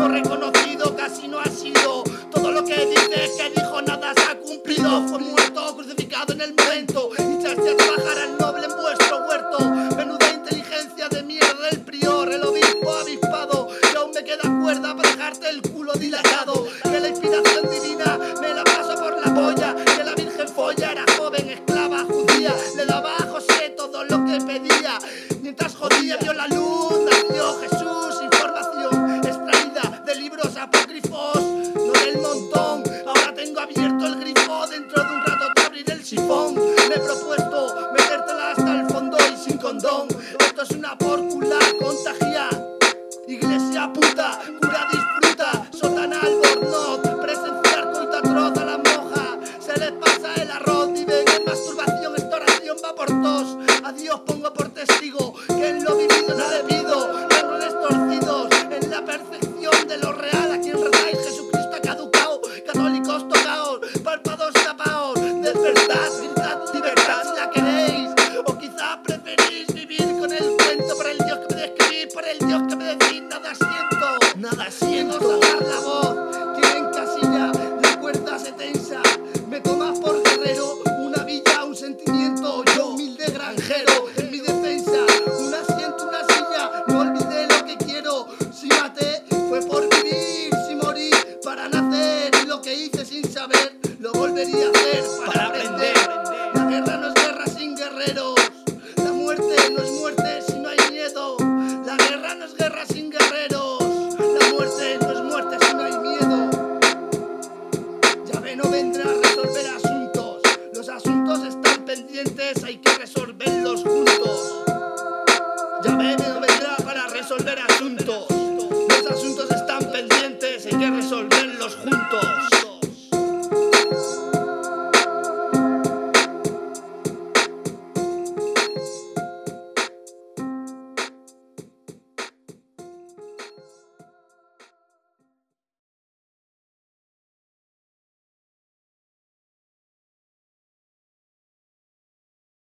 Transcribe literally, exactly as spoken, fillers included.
no reconocido, casi no ha sido. Todo lo que dices que dijo nada se ha cumplido. Fue muerto, crucificado en el momento, y echaste a trabajar al noble en vuestro huerto. Menuda inteligencia de mierda el prior, el obispo avispado, que aún me queda cuerda para dejarte el culo dilatado. Que la inspiración divina me la paso por la polla, que la virgen folla era joven, esclava, judía, le daba a José todo lo que pedía. Mientras jodía vio la luz, nació Jesús, información extraída de libros apócrifos, no del montón. Ahora tengo abierto el grifo, dentro de un rato te abriré el sifón. Me he propuesto metértela hasta el fondo y sin condón. Esto es una pórcula contagia. Iglesia puta, cura disfruta, sotana albornoz, presenciar coito atroz a la moja. Se les pasa el arroz, viven en masturbación, esta oración va por tos. A Dios pongo por testigo que en lo vivido no le pido. Errores torcidos en la percepción de lo real. A quien rezáis, Jesucristo ha caducao. Católicos tocaos, párpados tapaos. Despertad, gritad libertad si la queréis. O quizás preferís vivir con el cuento. Por el Dios que me describís, por el Dios que me decís. Nada siento, nada siento. Sacar la voz, quien encasilla, la cuerda se tensa. Me tomas por guerrero, una villa, un sentimiento. Yo humilde granjero, en mi defensa, un asiento, una silla. No olvidé lo que quiero. Si maté, fue por vivir. Si morí, para nacer. Y lo que hice sin saber, lo volvería a hacer para, para aprender. aprender. La guerra no es guerra sin guerreros. La muerte no es muerte si no hay miedo. La guerra no es guerra sin guerreros. La muerte no es muerte si no hay miedo. Yahvé no vendrá a resolver asuntos. Los asuntos están pendientes, hay que resolverlos juntos. Yahvé no vendrá para resolver asuntos.